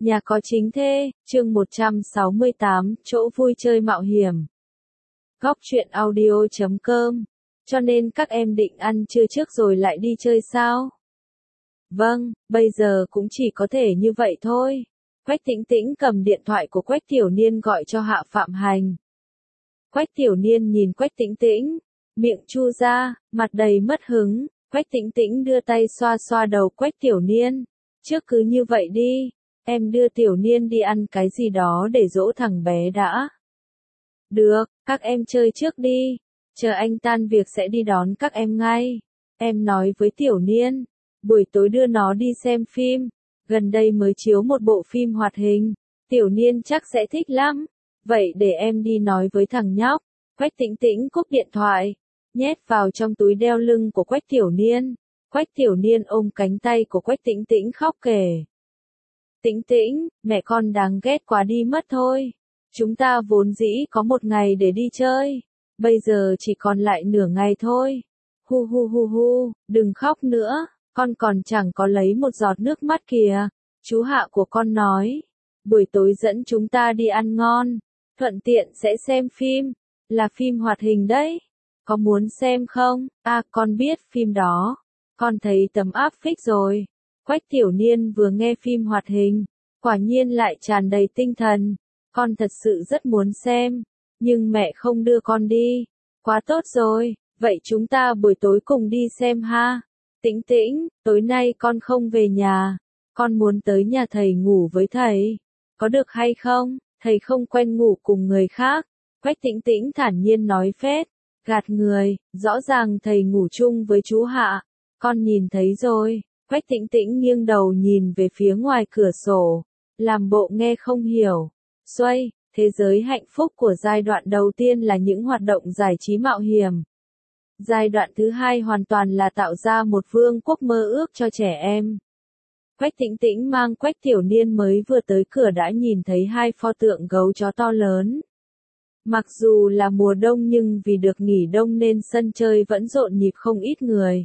Nhà có chính thê, chương 168, chỗ vui chơi mạo hiểm. Góc truyện audio.com. Cho nên các em định ăn trưa trước rồi lại đi chơi sao? Vâng, bây giờ cũng chỉ có thể như vậy thôi. Quách Tĩnh Tĩnh cầm điện thoại của Quách Tiểu Niên gọi cho Hạ Phạm Hành. Quách Tiểu Niên nhìn Quách Tĩnh Tĩnh, miệng chu ra, mặt đầy mất hứng. Quách Tĩnh Tĩnh đưa tay xoa xoa đầu Quách Tiểu Niên. Trước cứ như vậy đi. Em đưa Tiểu Niên đi ăn cái gì đó để dỗ thằng bé đã. Được, các em chơi trước đi. Chờ anh tan việc sẽ đi đón các em ngay. Em nói với Tiểu Niên. Buổi tối đưa nó đi xem phim. Gần đây mới chiếu một bộ phim hoạt hình. Tiểu Niên chắc sẽ thích lắm. Vậy để em đi nói với thằng nhóc. Quách Tĩnh Tĩnh cúp điện thoại. Nhét vào trong túi đeo lưng của Quách Tiểu Niên. Quách Tiểu Niên ôm cánh tay của Quách Tĩnh Tĩnh khóc kể. Tĩnh Tĩnh, mẹ con đáng ghét quá đi mất thôi. Chúng ta vốn dĩ có một ngày để đi chơi. Bây giờ chỉ còn lại nửa ngày thôi. Hu hu hu hu, đừng khóc nữa. Con còn chẳng có lấy một giọt nước mắt kìa. Chú Hạ của con nói. Buổi tối dẫn chúng ta đi ăn ngon. Thuận tiện sẽ xem phim. Là phim hoạt hình đấy. Có muốn xem không? À, con biết phim đó. Con thấy tấm áp phích rồi. Quách Tiểu Niên vừa nghe phim hoạt hình, quả nhiên lại tràn đầy tinh thần. Con thật sự rất muốn xem, nhưng mẹ không đưa con đi. Quá tốt rồi, vậy chúng ta buổi tối cùng đi xem ha. Tĩnh Tĩnh, tối nay con không về nhà. Con muốn tới nhà thầy ngủ với thầy. Có được hay không? Thầy không quen ngủ cùng người khác. Quách Tĩnh Tĩnh thản nhiên nói phét. Gạt người, rõ ràng thầy ngủ chung với chú Hạ. Con nhìn thấy rồi. Quách Tĩnh Tĩnh nghiêng đầu nhìn về phía ngoài cửa sổ, làm bộ nghe không hiểu. Xoay, thế giới hạnh phúc của giai đoạn đầu tiên là những hoạt động giải trí mạo hiểm. Giai đoạn thứ hai hoàn toàn là tạo ra một vương quốc mơ ước cho trẻ em. Quách Tĩnh Tĩnh mang Quách Tiểu Niên mới vừa tới cửa đã nhìn thấy hai pho tượng gấu chó to lớn. Mặc dù là mùa đông nhưng vì được nghỉ đông nên sân chơi vẫn rộn nhịp không ít người.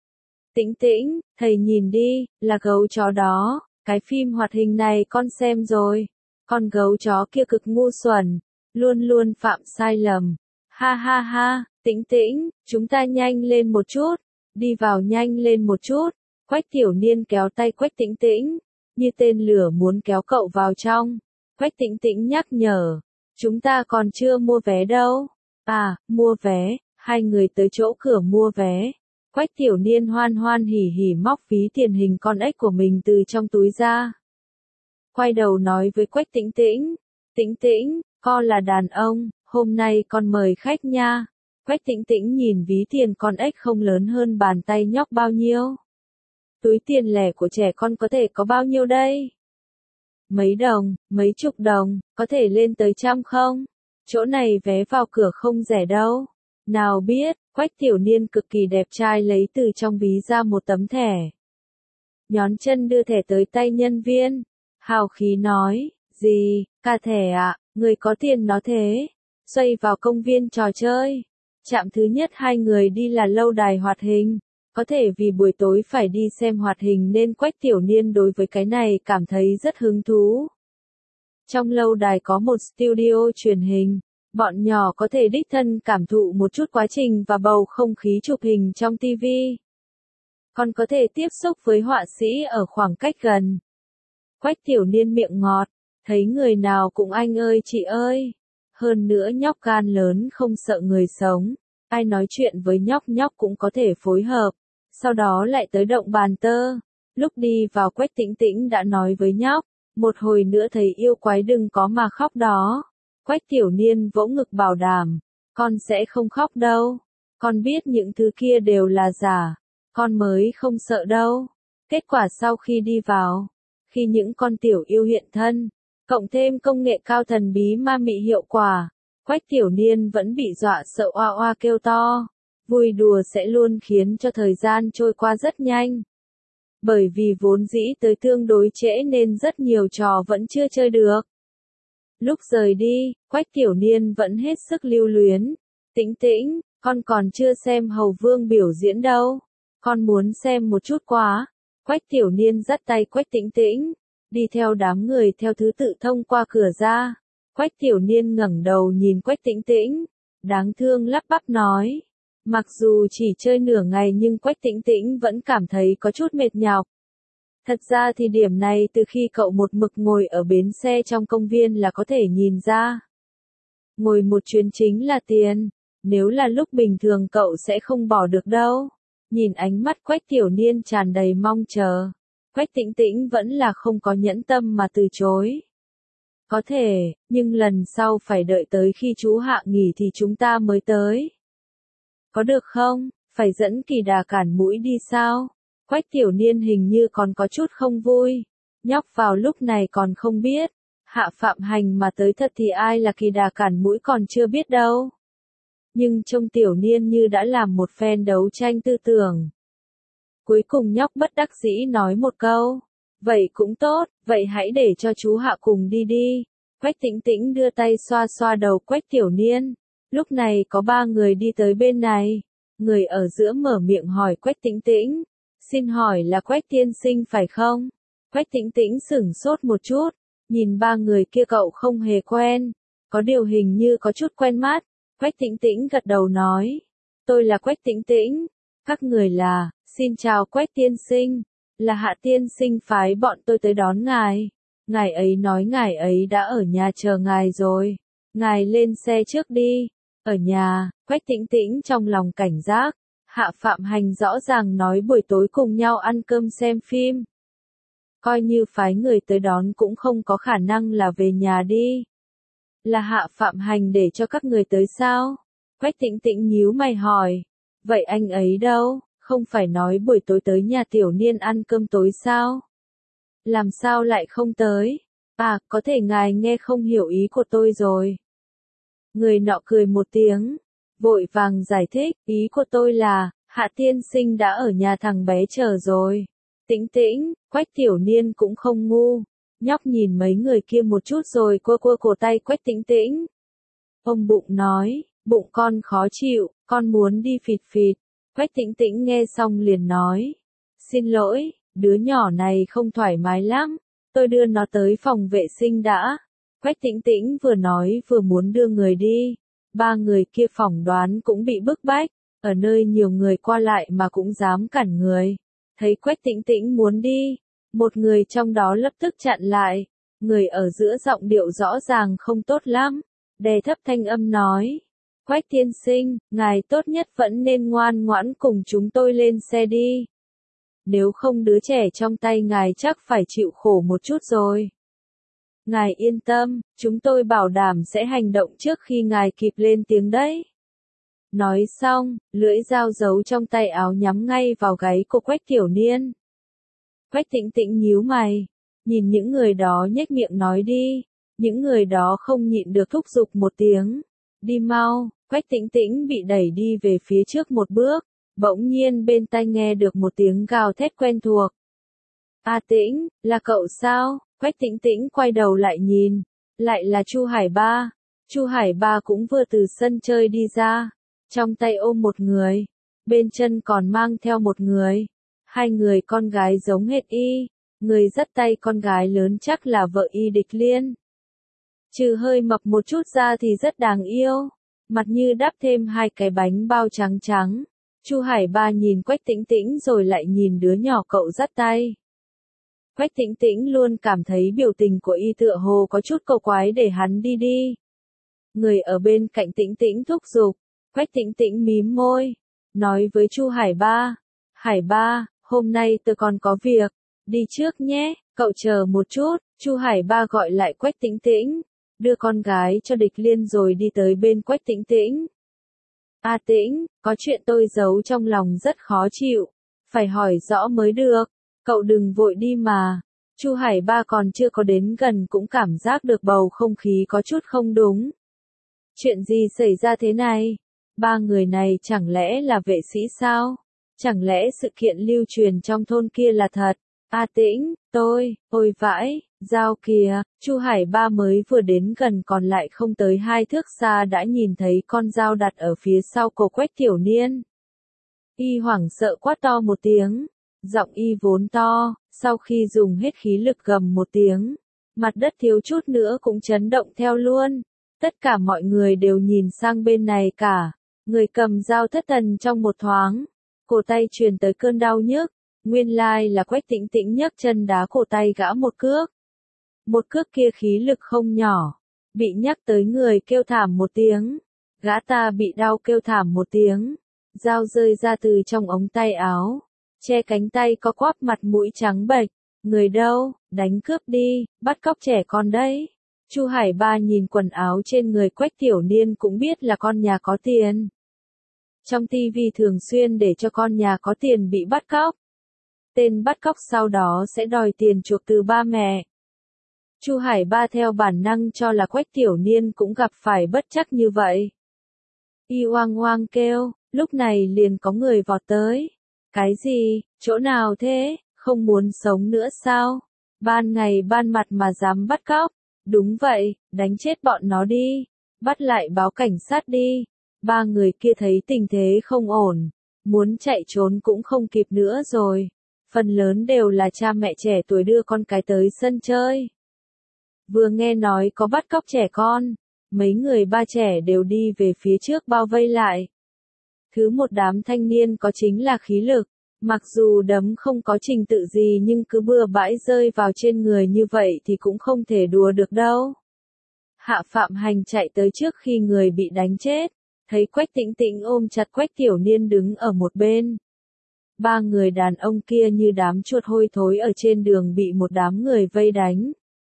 Tĩnh Tĩnh, thầy nhìn đi, là gấu chó đó, cái phim hoạt hình này con xem rồi. Con gấu chó kia cực ngu xuẩn, luôn luôn phạm sai lầm. Ha ha ha, Tĩnh Tĩnh, chúng ta nhanh lên một chút, đi vào nhanh lên một chút. Quách Tiểu Niên kéo tay Quách Tĩnh Tĩnh, như tên lửa muốn kéo cậu vào trong. Quách Tĩnh Tĩnh nhắc nhở, chúng ta còn chưa mua vé đâu. À, mua vé, hai người tới chỗ cửa mua vé. Quách Tiểu Niên hoan hoan hỉ hỉ móc ví tiền hình con ếch của mình từ trong túi ra. Quay đầu nói với Quách Tĩnh Tĩnh. Tĩnh Tĩnh, con là đàn ông, hôm nay con mời khách nha. Quách Tĩnh Tĩnh nhìn ví tiền con ếch không lớn hơn bàn tay nhóc bao nhiêu. Túi tiền lẻ của trẻ con có thể có bao nhiêu đây? Mấy đồng, mấy chục đồng, có thể lên tới trăm không? Chỗ này vé vào cửa không rẻ đâu. Nào biết, Quách Tiểu Niên cực kỳ đẹp trai lấy từ trong ví ra một tấm thẻ. Nhón chân đưa thẻ tới tay nhân viên. Hào khí nói, gì, cả thẻ ạ, người có tiền nó thế. Xoay vào công viên trò chơi. Trạm thứ nhất hai người đi là lâu đài hoạt hình. Có thể vì buổi tối phải đi xem hoạt hình nên Quách Tiểu Niên đối với cái này cảm thấy rất hứng thú. Trong lâu đài có một studio truyền hình. Bọn nhỏ có thể đích thân cảm thụ một chút quá trình và bầu không khí chụp hình trong TV. Còn có thể tiếp xúc với họa sĩ ở khoảng cách gần. Quách Tiểu Niên miệng ngọt, thấy người nào cũng anh ơi chị ơi. Hơn nữa nhóc gan lớn không sợ người sống. Ai nói chuyện với nhóc nhóc cũng có thể phối hợp. Sau đó lại tới động bàn tơ. Lúc đi vào Quách Tĩnh Tĩnh đã nói với nhóc. Một hồi nữa thấy yêu quái đừng có mà khóc đó. Quách Tiểu Niên vỗ ngực bảo đảm, con sẽ không khóc đâu, con biết những thứ kia đều là giả, con mới không sợ đâu. Kết quả sau khi đi vào, khi những con tiểu yêu hiện thân, cộng thêm công nghệ cao thần bí ma mị hiệu quả, Quách Tiểu Niên vẫn bị dọa sợ oa oa kêu to. Vui đùa sẽ luôn khiến cho thời gian trôi qua rất nhanh. Bởi vì vốn dĩ tới tương đối trễ nên rất nhiều trò vẫn chưa chơi được. Lúc rời đi, Quách Tiểu Niên vẫn hết sức lưu luyến. Tĩnh Tĩnh, con còn chưa xem Hầu Vương biểu diễn đâu. Con muốn xem một chút quá. Quách Tiểu Niên dắt tay Quách Tĩnh Tĩnh. đi theo đám người theo thứ tự thông qua cửa ra. Quách Tiểu Niên ngẩng đầu nhìn Quách Tĩnh Tĩnh, đáng thương lắp bắp nói. Mặc dù chỉ chơi nửa ngày nhưng Quách Tĩnh Tĩnh vẫn cảm thấy có chút mệt nhọc. Thật ra thì điểm này từ khi cậu một mực ngồi ở bến xe trong công viên là có thể nhìn ra. Ngồi một chuyến chính là tiền, nếu là lúc bình thường cậu sẽ không bỏ được đâu. Nhìn ánh mắt Quách Tiểu Niên tràn đầy mong chờ, Quách Tĩnh Tĩnh vẫn là không có nhẫn tâm mà từ chối. Có thể, nhưng lần sau phải đợi tới khi chú Hạ nghỉ thì chúng ta mới tới. Có được không? Phải dẫn Kỳ Đà cản mũi đi sao? Quách Tiểu Niên hình như còn có chút không vui. Nhóc vào lúc này còn không biết. Hạ Phạm Hành mà tới thật thì ai là Kỳ Đà cản mũi còn chưa biết đâu. Nhưng trông Tiểu Niên như đã làm một phen đấu tranh tư tưởng. Cuối cùng nhóc bất đắc dĩ nói một câu. Vậy cũng tốt, vậy hãy để cho chú Hạ cùng đi đi. Quách Tĩnh Tĩnh đưa tay xoa xoa đầu Quách Tiểu Niên. Lúc này có 3 người đi tới bên này. Người ở giữa mở miệng hỏi Quách Tĩnh Tĩnh. Xin hỏi là Quách tiên sinh phải không? Quách Tĩnh Tĩnh sửng sốt một chút. Nhìn 3 người kia cậu không hề quen. Có điều hình như có chút quen mắt. Quách Tĩnh Tĩnh gật đầu nói. Tôi là Quách Tĩnh Tĩnh. Các người là, xin chào Quách tiên sinh. Là Hạ tiên sinh phái bọn tôi tới đón ngài. Ngài ấy nói ngài ấy đã ở nhà chờ ngài rồi. Ngài lên xe trước đi. Ở nhà, Quách Tĩnh Tĩnh trong lòng cảnh giác. Hạ Phạm Hành rõ ràng nói buổi tối cùng nhau ăn cơm xem phim. Coi như phái người tới đón cũng không có khả năng là về nhà đi. Là Hạ Phạm Hành để cho các người tới sao? Quách Tĩnh Tĩnh nhíu mày hỏi. Vậy anh ấy đâu? Không phải nói buổi tối tới nhà Tiểu Niên ăn cơm tối sao? Làm sao lại không tới? À, có thể ngài nghe không hiểu ý của tôi rồi. Người nọ cười một tiếng, vội vàng giải thích, ý của tôi là, Hạ tiên sinh đã ở nhà thằng bé chờ rồi. Tĩnh Tĩnh, Quách Tiểu Niên cũng không ngu. Nhóc nhìn mấy người kia một chút rồi cua cua cổ tay Quách Tĩnh Tĩnh. Ông bụng nói, bụng con khó chịu, con muốn đi phịt phịt. Quách Tĩnh Tĩnh nghe xong liền nói. Xin lỗi, đứa nhỏ này không thoải mái lắm. Tôi đưa nó tới phòng vệ sinh đã. Quách Tĩnh Tĩnh vừa nói vừa muốn đưa người đi. 3 người kia phỏng đoán cũng bị bức bách. Ở nơi nhiều người qua lại mà cũng dám cản người. Thấy Quách Tĩnh Tĩnh muốn đi. Một người trong đó lập tức chặn lại. Người ở giữa giọng điệu rõ ràng không tốt lắm. Đè thấp thanh âm nói. Quách tiên sinh, ngài tốt nhất vẫn nên ngoan ngoãn cùng chúng tôi lên xe đi. Nếu không đứa trẻ trong tay ngài chắc phải chịu khổ một chút rồi. Ngài yên tâm, chúng tôi bảo đảm sẽ hành động trước khi ngài kịp lên tiếng đấy. Nói xong, lưỡi dao giấu trong tay áo nhắm ngay vào gáy của Quách Tiểu Niên. Quách Tĩnh Tĩnh nhíu mày, nhìn những người đó nhếch miệng nói đi. Những người đó không nhịn được thúc giục một tiếng. Đi mau, Quách Tĩnh Tĩnh bị đẩy đi về phía trước một bước. Bỗng nhiên bên tai nghe được một tiếng gào thét quen thuộc. A Tĩnh, là cậu sao? Quách Tĩnh Tĩnh quay đầu lại nhìn. Lại là Chu Hải Ba. Chu Hải Ba cũng vừa từ sân chơi đi ra. Trong tay ôm một người. Bên chân còn mang theo một người. 2 người con gái giống hệt y. Người dắt tay con gái lớn chắc là vợ y Địch Liên. Trừ hơi mập một chút ra thì rất đáng yêu. Mặt như đắp thêm 2 cái bánh bao trắng trắng. Chu Hải Ba nhìn Quách Tĩnh Tĩnh rồi lại nhìn đứa nhỏ cậu dắt tay. Quách Tĩnh Tĩnh luôn cảm thấy biểu tình của y tựa hồ có chút cầu quái để hắn đi đi. Người ở bên cạnh Tĩnh Tĩnh thúc giục. Quách Tĩnh Tĩnh mím môi. Nói với Chu Hải Ba. Hải Ba, hôm nay tôi còn có việc. Đi trước nhé, cậu chờ một chút. Chu Hải Ba gọi lại Quách Tĩnh Tĩnh. Đưa con gái cho Địch Liên rồi đi tới bên Quách Tĩnh Tĩnh. A Tĩnh, có chuyện tôi giấu trong lòng rất khó chịu. Phải hỏi rõ mới được. Cậu đừng vội đi mà. Chu Hải Ba còn chưa có đến gần cũng cảm giác được bầu không khí có chút không đúng. Chuyện gì xảy ra thế này? 3 người này chẳng lẽ là vệ sĩ sao? Chẳng lẽ sự kiện lưu truyền trong thôn kia là thật? A Tĩnh, ôi vãi, dao kìa. Chu Hải Ba mới vừa đến gần còn lại không tới 2 thước xa đã nhìn thấy con dao đặt ở phía sau cổ Quách Tiểu Niên. Y hoảng sợ quát to một tiếng. Giọng y vốn to, sau khi dùng hết khí lực gầm một tiếng, mặt đất thiếu chút nữa cũng chấn động theo luôn. Tất cả mọi người đều nhìn sang bên này cả. Người cầm dao thất thần trong một thoáng. Cổ tay truyền tới cơn đau nhức. Nguyên lai là Quách Tĩnh Tĩnh nhấc chân đá cổ tay gã một cước. Một cước kia khí lực không nhỏ. Bị nhắc tới người kêu thảm một tiếng. Gã ta bị đau kêu thảm một tiếng. Dao rơi ra từ trong ống tay áo. Che cánh tay có quắp mặt mũi trắng bệch. Người đâu, đánh cướp đi, bắt cóc trẻ con đấy. Chu Hải Ba nhìn quần áo trên người Quách Tiểu Niên cũng biết là con nhà có tiền. Trong tivi thường xuyên để cho con nhà có tiền bị bắt cóc. Tên bắt cóc sau đó sẽ đòi tiền chuộc từ ba mẹ. Chu Hải Ba theo bản năng cho là Quách Tiểu Niên cũng gặp phải bất trắc như vậy. Y oang oang kêu, lúc này liền có người vọt tới. Cái gì, chỗ nào thế, không muốn sống nữa sao? Ban ngày ban mặt mà dám bắt cóc. Đúng vậy, đánh chết bọn nó đi. Bắt lại báo cảnh sát đi. Ba người kia thấy tình thế không ổn. Muốn chạy trốn cũng không kịp nữa rồi. Phần lớn đều là cha mẹ trẻ tuổi đưa con cái tới sân chơi. Vừa nghe nói có bắt cóc trẻ con, mấy người ba trẻ đều đi về phía trước bao vây lại. Thứ một đám thanh niên có chính là khí lực. Mặc dù đấm không có trình tự gì nhưng cứ bừa bãi rơi vào trên người như vậy thì cũng không thể đùa được đâu. Hạ Phạm Hành chạy tới trước khi người bị đánh chết, thấy Quách Tĩnh Tĩnh ôm chặt Quách Tiểu Niên đứng ở một bên. Ba người đàn ông kia như đám chuột hôi thối ở trên đường bị một đám người vây đánh.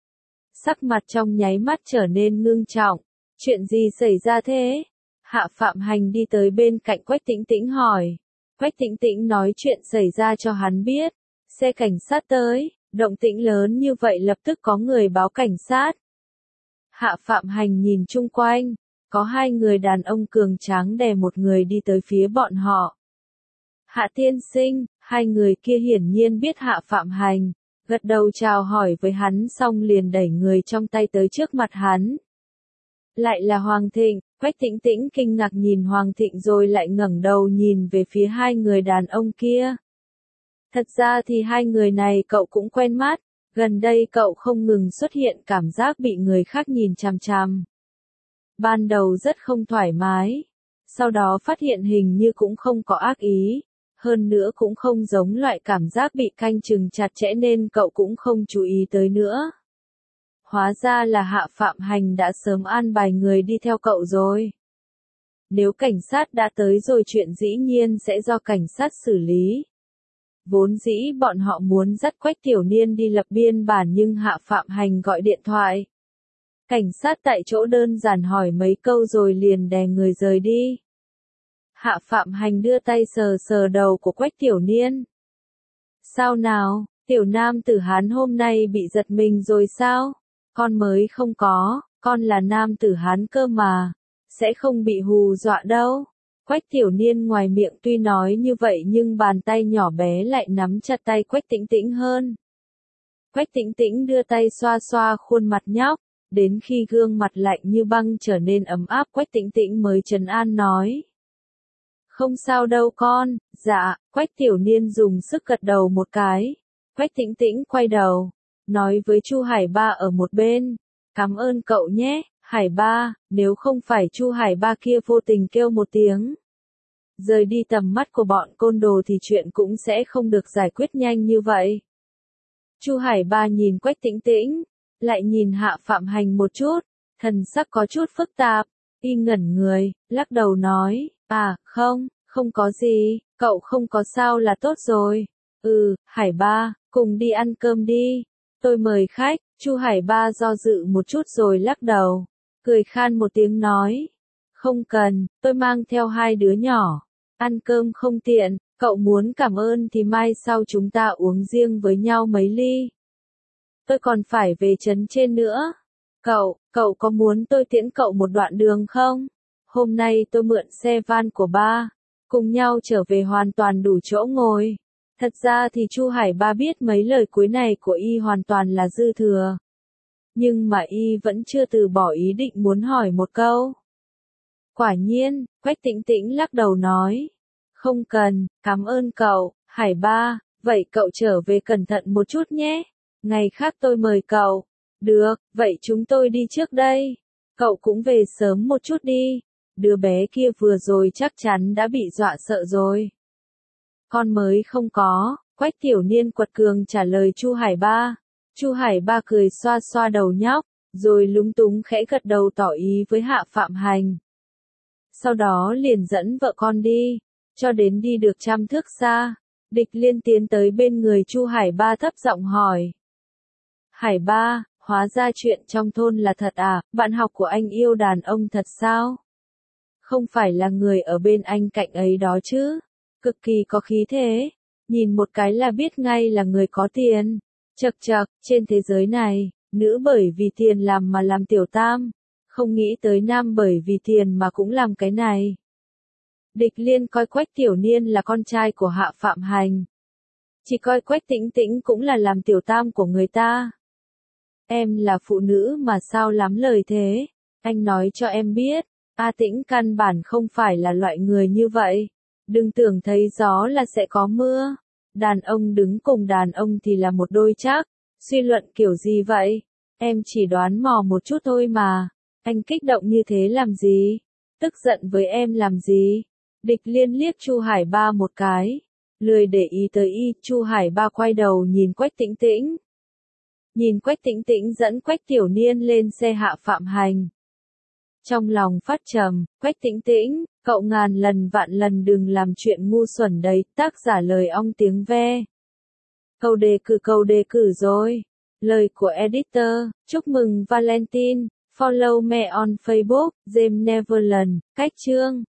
Sắc mặt trong nháy mắt trở nên ngưng trọng. Chuyện gì xảy ra thế? Hạ Phạm Hành đi tới bên cạnh Quách Tĩnh Tĩnh hỏi. Quách Tĩnh Tĩnh nói chuyện xảy ra cho hắn biết. Xe cảnh sát tới, động tĩnh lớn như vậy lập tức có người báo cảnh sát. Hạ Phạm Hành nhìn chung quanh, có hai người đàn ông cường tráng đè một người đi tới phía bọn họ. Hạ tiên sinh, hai người kia hiển nhiên biết Hạ Phạm Hành, gật đầu chào hỏi với hắn xong liền đẩy người trong tay tới trước mặt hắn. Lại là Hoàng Thịnh. Quách Tĩnh Tĩnh kinh ngạc nhìn Hoàng Thịnh rồi lại ngẩng đầu nhìn về phía hai người đàn ông kia. Thật ra thì hai người này cậu cũng quen mắt, gần đây cậu không ngừng xuất hiện cảm giác bị người khác nhìn chằm chằm. Ban đầu rất không thoải mái, sau đó phát hiện hình như cũng không có ác ý, hơn nữa cũng không giống loại cảm giác bị canh chừng chặt chẽ nên cậu cũng không chú ý tới nữa. Hóa ra là Hạ Phạm Hành đã sớm an bài người đi theo cậu rồi. Nếu cảnh sát đã tới rồi chuyện dĩ nhiên sẽ do cảnh sát xử lý. Vốn dĩ bọn họ muốn dắt Quách Tiểu Niên đi lập biên bản nhưng Hạ Phạm Hành gọi điện thoại. Cảnh sát tại chỗ đơn giản hỏi mấy câu rồi liền đè người rời đi. Hạ Phạm Hành đưa tay sờ sờ đầu của Quách Tiểu Niên. Sao nào, tiểu nam tử Hán hôm nay bị giật mình rồi sao? Con mới không có, con là nam tử Hán cơ mà, sẽ không bị hù dọa đâu. Quách Tiểu Niên ngoài miệng tuy nói như vậy nhưng bàn tay nhỏ bé lại nắm chặt tay Quách Tĩnh Tĩnh hơn. Quách Tĩnh Tĩnh đưa tay xoa xoa khuôn mặt nhóc, đến khi gương mặt lạnh như băng trở nên ấm áp Quách Tĩnh Tĩnh mới trấn an nói. Không sao đâu con, dạ, Quách Tiểu Niên dùng sức gật đầu một cái. Quách Tĩnh Tĩnh quay đầu, nói với Chu Hải Ba ở một bên, cảm ơn cậu nhé, Hải Ba, nếu không phải Chu Hải Ba kia vô tình kêu một tiếng. Rời đi tầm mắt của bọn côn đồ thì chuyện cũng sẽ không được giải quyết nhanh như vậy. Chu Hải Ba nhìn Quách Tĩnh Tĩnh, lại nhìn Hạ Phạm Hành một chút, thần sắc có chút phức tạp, y ngẩn người, lắc đầu nói, không có gì, cậu không có sao là tốt rồi. Hải Ba, cùng đi ăn cơm đi, tôi mời khách. Chu Hải Ba do dự một chút rồi lắc đầu, cười khan một tiếng nói, không cần, tôi mang theo hai đứa nhỏ, ăn cơm không tiện, cậu muốn cảm ơn thì mai sau chúng ta uống riêng với nhau mấy ly. Tôi còn phải về trấn trên nữa. Cậu có muốn tôi tiễn cậu một đoạn đường không? Hôm nay tôi mượn xe van của ba, cùng nhau trở về hoàn toàn đủ chỗ ngồi. Thật ra thì Chu Hải Ba biết mấy lời cuối này của y hoàn toàn là dư thừa. Nhưng mà y vẫn chưa từ bỏ ý định muốn hỏi một câu. Quả nhiên, Quách Tĩnh Tĩnh lắc đầu nói. Không cần, cảm ơn cậu, Hải Ba, Vậy cậu trở về cẩn thận một chút nhé. Ngày khác tôi mời cậu. Được, vậy chúng tôi đi trước đây. Cậu cũng về sớm một chút đi. Đứa bé kia vừa rồi chắc chắn đã bị dọa sợ rồi. Con mới không có, Quách Tiểu Niên quật cường trả lời Chu Hải Ba. Chu Hải Ba cười xoa xoa đầu nhóc, rồi lúng túng khẽ gật đầu tỏ ý với Hạ Phạm Hành. Sau đó liền dẫn vợ con đi, cho đến đi được 100 thước xa, Địch Liên tiến tới bên người Chu Hải Ba thấp giọng hỏi. Hải Ba, hóa ra chuyện trong thôn là thật à, bạn học của anh yêu đàn ông thật sao? Không phải là người ở bên anh cạnh ấy đó chứ? Cực kỳ có khí thế, nhìn một cái là biết ngay là người có tiền. Chậc chậc, trên thế giới này, nữ bởi vì tiền làm mà làm tiểu tam, không nghĩ tới nam bởi vì tiền mà cũng làm cái này. Địch Liên coi Quách Tiểu Niên là con trai của Hạ Phạm Hành. Chỉ coi Quách Tĩnh Tĩnh cũng là làm tiểu tam của người ta. Em là phụ nữ mà sao lắm lời thế? Anh nói cho em biết, A Tĩnh căn bản không phải là loại người như vậy. Đừng tưởng thấy gió là sẽ có mưa. Đàn ông đứng cùng đàn ông thì là một đôi chắc. Suy luận kiểu gì vậy? Em chỉ đoán mò một chút thôi mà. Anh kích động như thế làm gì? Tức giận với em làm gì? Địch Liên liếc Chu Hải Ba một cái. Lười để ý tới Chu Hải Ba quay đầu nhìn Quách Tĩnh Tĩnh. Nhìn Quách Tĩnh Tĩnh dẫn Quách Tiểu Niên lên xe Hạ Phạm Hành. Trong lòng phát trầm, Quách Tĩnh Tĩnh, cậu ngàn lần vạn lần đừng làm chuyện ngu xuẩn đấy, tác giả lời ong tiếng ve. Câu đề cử rồi. Lời của editor, chúc mừng Valentine, follow me on Facebook, James Neverland, cách chương.